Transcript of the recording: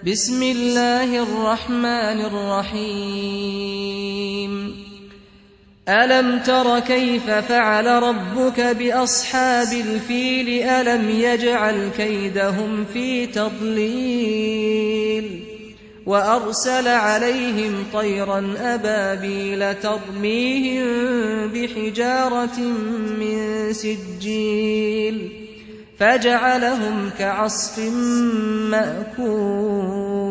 بسم الله الرحمن الرحيم ألم تر كيف فعل ربك بأصحاب الفيل ألم يجعل كيدهم في تضليل وأرسل عليهم طيرا أبابيل ترميهم بحجارة من سجيل فجعلهم كعصف مأكول.